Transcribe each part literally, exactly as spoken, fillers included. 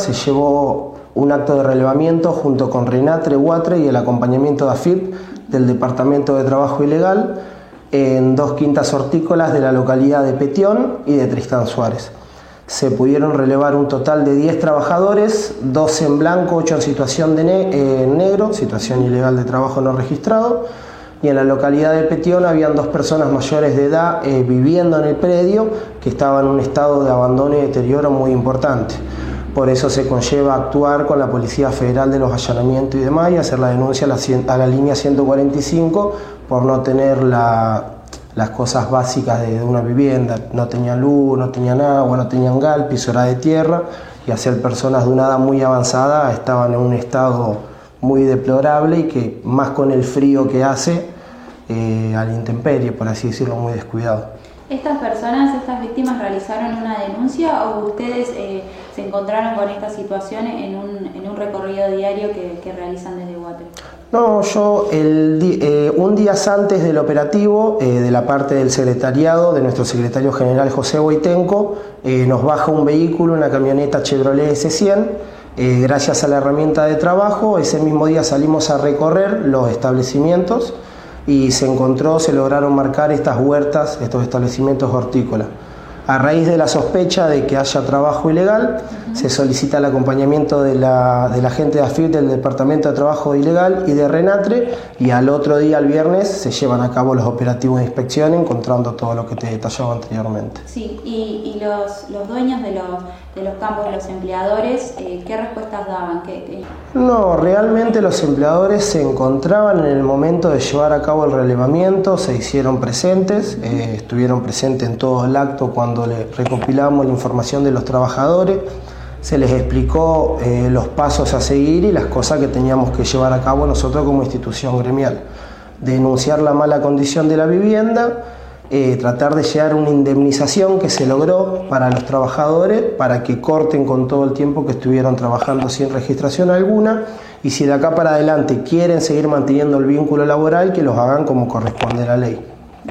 se llevó un acto de relevamiento junto con Renatre, Huatre y el acompañamiento de A F I P del Departamento de Trabajo Ilegal en dos quintas hortícolas de la localidad de Petión y de Tristán Suárez. Se pudieron relevar un total de diez trabajadores, doce en blanco, ocho en situación de ne eh, negro, situación ilegal de trabajo no registrado, y en la localidad de Petión habían dos personas mayores de edad eh, viviendo en el predio que estaban en un estado de abandono y deterioro muy importante. Por eso se conlleva actuar con la Policía Federal de los allanamientos y demás y hacer la denuncia a la, a la línea ciento cuarenta y cinco por no tener la, las cosas básicas de, de una vivienda. No tenían luz, no tenían agua, no tenían gal, piso era de tierra, y hacer personas de una edad muy avanzada estaban en un estado muy deplorable y que más con el frío que hace eh, a la intemperie, por así decirlo, muy descuidado. ¿Estas personas, estas víctimas realizaron una denuncia o ustedes eh, se encontraron con esta situación en un, en un recorrido diario que, que realizan desde Huatre? No, yo el di eh, un día antes del operativo, eh, de la parte del secretariado, de nuestro secretario general José Boitenco, eh, nos baja un vehículo, una camioneta Chevrolet S cien, eh, gracias a la herramienta de trabajo. Ese mismo día salimos a recorrer los establecimientos y se encontró, se lograron marcar estas huertas, estos establecimientos hortícolas. A raíz de la sospecha de que haya trabajo ilegal, uh-huh. se solicita el acompañamiento de la, de la gente de A F I P del Departamento de Trabajo Ilegal y de Renatre, y al otro día, el viernes, se llevan a cabo los operativos de inspección encontrando todo lo que te detallaba anteriormente. Sí, y, y los, los dueños de los, de los campos, los empleadores, eh, ¿qué respuestas daban? ¿Qué, qué? No, realmente los empleadores se encontraban en el momento de llevar a cabo el relevamiento, se hicieron presentes, eh, estuvieron presentes en todo el acto cuando le recopilamos la información de los trabajadores, se les explicó eh, los pasos a seguir y las cosas que teníamos que llevar a cabo nosotros como institución gremial. Denunciar la mala condición de la vivienda, eh, tratar de llegar a una indemnización que se logró para los trabajadores para que corten con todo el tiempo que estuvieron trabajando sin registración alguna, y si de acá para adelante quieren seguir manteniendo el vínculo laboral, que los hagan como corresponde a la ley.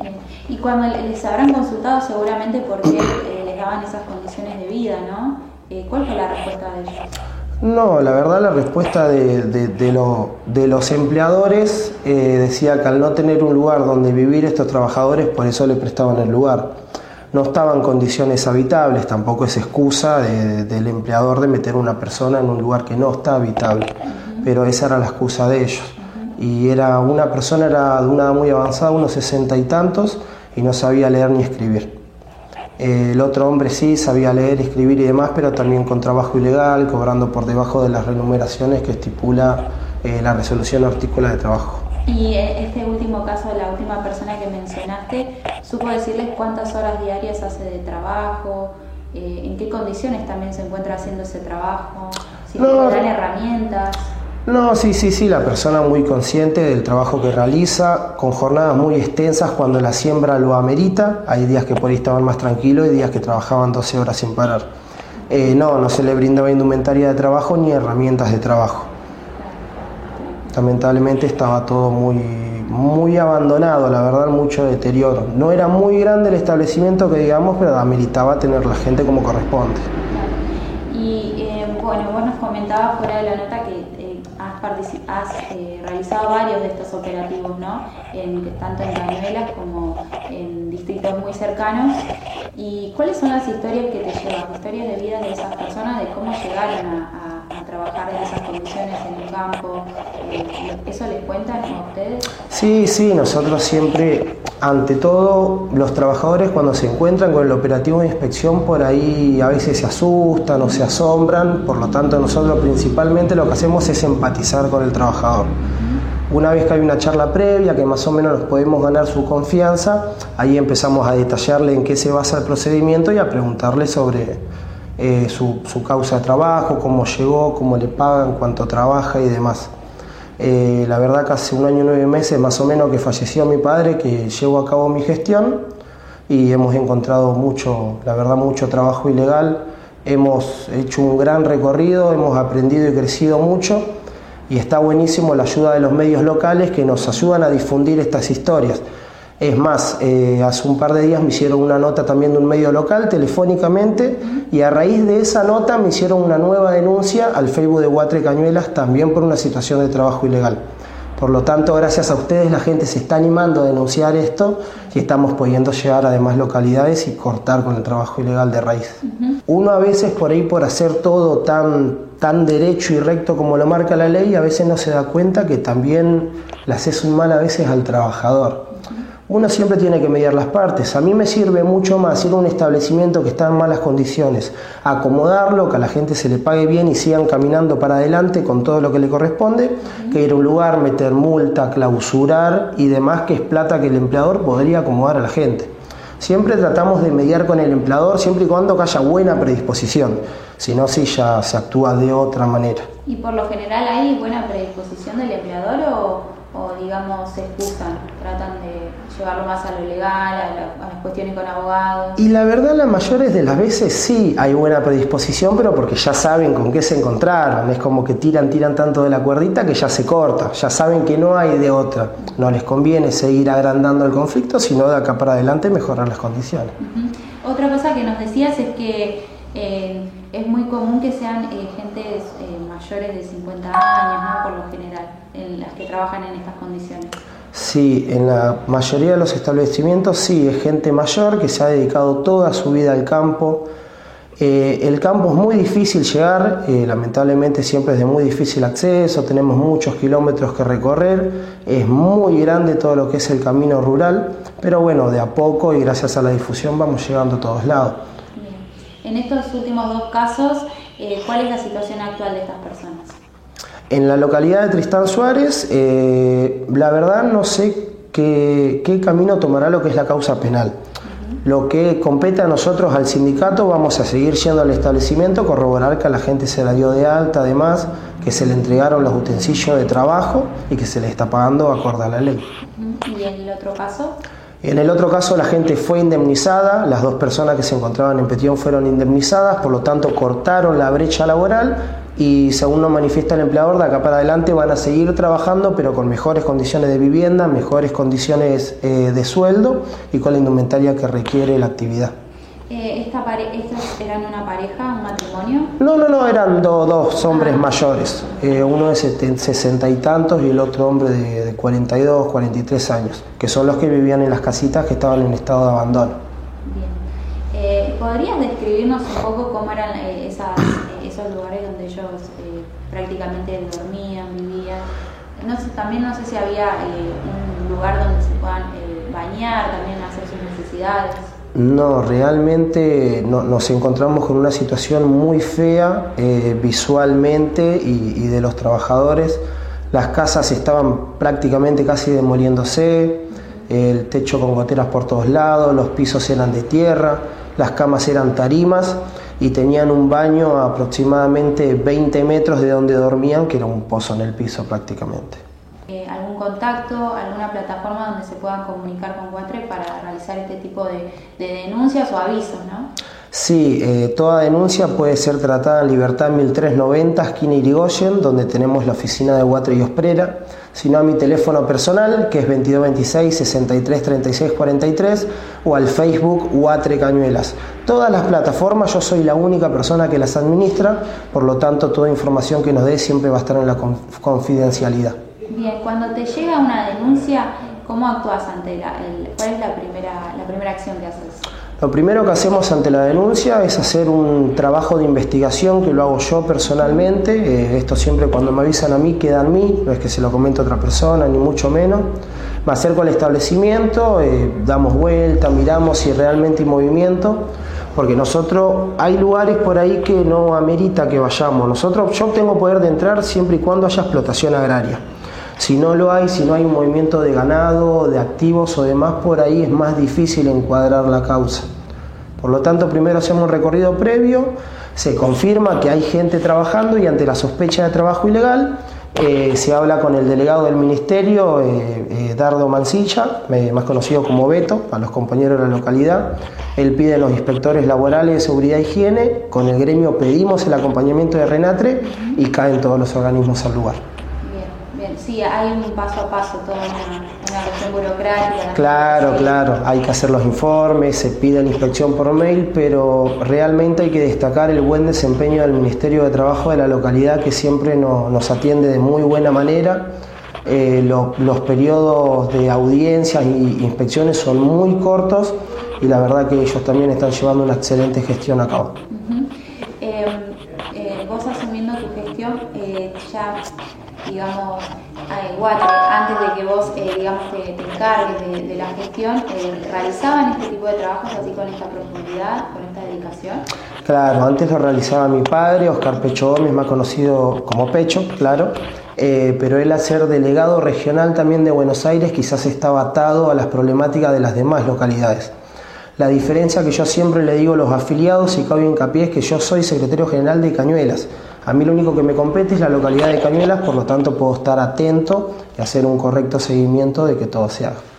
Y cuando les habrán consultado seguramente por qué eh, les daban esas condiciones de vida, ¿no? Eh, ¿Cuál fue la respuesta de ellos? No, la verdad la respuesta de, de, de, lo, de los empleadores eh, decía que al no tener un lugar donde vivir estos trabajadores, por eso le prestaban el lugar. No estaban en condiciones habitables, tampoco es excusa de, de, del empleador de meter a una persona en un lugar que no está habitable, uh-huh. pero esa era la excusa de ellos. Uh-huh. Y era una persona era de una edad muy avanzada, unos sesenta y tantos, y no sabía leer ni escribir. Eh, el otro hombre sí sabía leer, escribir y demás, pero también con trabajo ilegal, cobrando por debajo de las remuneraciones que estipula eh, la resolución hortícola de trabajo. Y este último caso, la última persona que mencionaste, ¿supo decirles cuántas horas diarias hace de trabajo? Eh, ¿En qué condiciones también se encuentra haciendo ese trabajo? ¿Si no, le dan herramientas? No, sí, sí, sí, la persona muy consciente del trabajo que realiza, con jornadas muy extensas cuando la siembra lo amerita. Hay días que por ahí estaban más tranquilos y días que trabajaban doce horas sin parar. Eh, no, no se le brindaba indumentaria de trabajo ni herramientas de trabajo. Lamentablemente estaba todo muy, muy abandonado, la verdad, mucho deterioro. No era muy grande el establecimiento que digamos, pero ameritaba tener la gente como corresponde. Y eh, bueno, vos nos comentabas fuera de la nota que eh, has, has eh, realizado varios de estos operativos, ¿no? En, tanto en Cañuelas como en distritos muy cercanos. ¿Y cuáles son las historias que te llevan? Historias de vida de esas personas, de cómo llegaron a, a, a trabajar en esas condiciones en el campo. Eh, ¿Eso les cuentan a ustedes? Sí, sí, nosotros siempre, ante todo, los trabajadores cuando se encuentran con el operativo de inspección, por ahí a veces se asustan o se asombran, por lo tanto nosotros principalmente lo que hacemos es empatizar con el trabajador. Una vez que hay una charla previa, que más o menos nos podemos ganar su confianza, ahí empezamos a detallarle en qué se basa el procedimiento y a preguntarle sobre eh, su, su causa de trabajo, cómo llegó, cómo le pagan, cuánto trabaja y demás. Eh, la verdad que hace un año y nueve meses más o menos que falleció mi padre, que llevo a cabo mi gestión, y hemos encontrado mucho, la verdad, mucho trabajo ilegal. Hemos hecho un gran recorrido, hemos aprendido y crecido mucho, y está buenísimo la ayuda de los medios locales que nos ayudan a difundir estas historias. Es más, eh, hace un par de días me hicieron una nota también de un medio local, telefónicamente, y a raíz de esa nota me hicieron una nueva denuncia al Facebook de Huatre Cañuelas, también por una situación de trabajo ilegal. Por lo tanto, gracias a ustedes la gente se está animando a denunciar esto y estamos pudiendo llegar a demás localidades y cortar con el trabajo ilegal de raíz. Uh-huh. Uno a veces por ahí, por hacer todo tan, tan derecho y recto como lo marca la ley, a veces no se da cuenta que también le haces un mal a veces al trabajador. Uno siempre tiene que mediar las partes. A mí me sirve mucho más ir a un establecimiento que está en malas condiciones, acomodarlo, que a la gente se le pague bien y sigan caminando para adelante con todo lo que le corresponde, que ir a un lugar, meter multa, clausurar y demás, que es plata que el empleador podría acomodar a la gente. Siempre tratamos de mediar con el empleador siempre y cuando haya buena predisposición, si no, sí ya se actúa de otra manera. ¿Y por lo general hay buena predisposición del empleador o, o digamos se excusan, tratan de llevarlo más a lo legal, a, la, a las cuestiones con abogados? Y la verdad, las mayores de las veces sí hay buena predisposición, pero porque ya saben con qué se encontraron. Es como que tiran, tiran tanto de la cuerdita que ya se corta, ya saben que no hay de otra. No les conviene seguir agrandando el conflicto, sino de acá para adelante mejorar las condiciones. Uh-huh. Otra cosa que nos decías es que eh, es muy común que sean eh, gentes eh, mayores de cincuenta años, ¿no? Por lo general, en las que trabajan en estas condiciones. Sí, en la mayoría de los establecimientos sí, es gente mayor que se ha dedicado toda su vida al campo. Eh, el campo es muy difícil llegar, eh, lamentablemente siempre es de muy difícil acceso, tenemos muchos kilómetros que recorrer, es muy grande todo lo que es el camino rural, pero bueno, de a poco y gracias a la difusión vamos llegando a todos lados. Bien. En estos últimos dos casos, eh, ¿cuál es la situación actual de estas personas? En la localidad de Tristán Suárez, eh, la verdad no sé qué, qué camino tomará lo que es la causa penal. Uh-huh. Lo que compete a nosotros, al sindicato, vamos a seguir yendo al establecimiento, corroborar que a la gente se la dio de alta, además, que se le entregaron los utensilios de trabajo y que se le está pagando acorde a la ley. Uh-huh. ¿Y en el otro caso? En el otro caso la gente fue indemnizada, las dos personas que se encontraban en Petión fueron indemnizadas, por lo tanto cortaron la brecha laboral y según nos manifiesta el empleador, de acá para adelante van a seguir trabajando pero con mejores condiciones de vivienda, mejores condiciones eh, de sueldo y con la indumentaria que requiere la actividad. Eh, esta pare- ¿Estos eran una pareja, un matrimonio? No, no, no, eran do, dos hombres ah. mayores, eh, uno de sesenta y tantos y el otro hombre de, de cuarenta y dos, cuarenta y tres años, que son los que vivían en las casitas que estaban en estado de abandono. Bien. Eh, ¿Podrías describirnos un poco cómo eran eh, esas, eh, esos lugares donde ellos eh, prácticamente dormían, vivían? No sé, también no sé si había eh, un lugar donde se puedan eh, bañar, también hacer sus necesidades. No, realmente no, nos encontramos con una situación muy fea eh, visualmente y, y de los trabajadores. Las casas estaban prácticamente casi demoliéndose, el techo con goteras por todos lados, los pisos eran de tierra, las camas eran tarimas y tenían un baño a aproximadamente veinte metros de donde dormían, que era un pozo en el piso prácticamente. Eh, ¿Algún contacto, alguna plataforma donde se puedan comunicar con Huatre para realizar este tipo de, de denuncias o avisos, no? Sí, eh, toda denuncia puede ser tratada en Libertad mil trescientos noventa, esquina Irigoyen, donde tenemos la oficina de Huatre y Osprera, sino a mi teléfono personal, que es veintidós veintiséis, sesenta y tres, treinta y seis, cuarenta y tres, o al Facebook Huatre Cañuelas. Todas las plataformas, yo soy la única persona que las administra, por lo tanto toda información que nos dé siempre va a estar en la confidencialidad. Bien, cuando te llega una denuncia, ¿cómo actúas ante la, el, cuál es la primera, la primera acción que haces? Lo primero que hacemos ante la denuncia es hacer un trabajo de investigación que lo hago yo personalmente. Eh, esto siempre cuando me avisan a mí queda en mí, no es que se lo comente a otra persona, ni mucho menos. Me acerco al establecimiento, eh, damos vuelta, miramos si realmente hay movimiento, porque nosotros, hay lugares por ahí que no amerita que vayamos. Nosotros, yo tengo poder de entrar siempre y cuando haya explotación agraria. Si no lo hay, si no hay un movimiento de ganado, de activos o demás, por ahí es más difícil encuadrar la causa. Por lo tanto, primero hacemos un recorrido previo, se confirma que hay gente trabajando y ante la sospecha de trabajo ilegal, eh, se habla con el delegado del ministerio, eh, eh, Dardo Mancilla, eh, más conocido como Beto, a los compañeros de la localidad. Él pide a los inspectores laborales de seguridad e higiene, con el gremio pedimos el acompañamiento de Renatre y caen todos los organismos al lugar. sí, hay un paso a paso, toda una, una cuestión burocrática. Claro, claro, hay que hacer los informes, se pide la inspección por mail, pero realmente hay que destacar el buen desempeño del Ministerio de Trabajo de la localidad, que siempre no, nos atiende de muy buena manera. Eh, lo, los periodos de audiencias e inspecciones son muy cortos y la verdad que ellos también están llevando una excelente gestión a cabo. Uh-huh. eh, eh, vos asumiendo tu gestión, eh, ya, digamos, eh, Guatre, antes de que vos, eh, digamos, te, te encargues de, de la gestión, eh, ¿realizaban este tipo de trabajos así con esta profundidad, con esta dedicación? Claro, antes lo realizaba mi padre, Oscar Pecho Gómez, más conocido como Pecho, claro. Eh, pero él, al ser delegado regional también de Buenos Aires, quizás estaba atado a las problemáticas de las demás localidades. La diferencia que yo siempre le digo a los afiliados y que hago hincapié es que yo soy secretario general de Cañuelas. A mí lo único que me compete es la localidad de Cañuelas, por lo tanto puedo estar atento y hacer un correcto seguimiento de que todo se haga.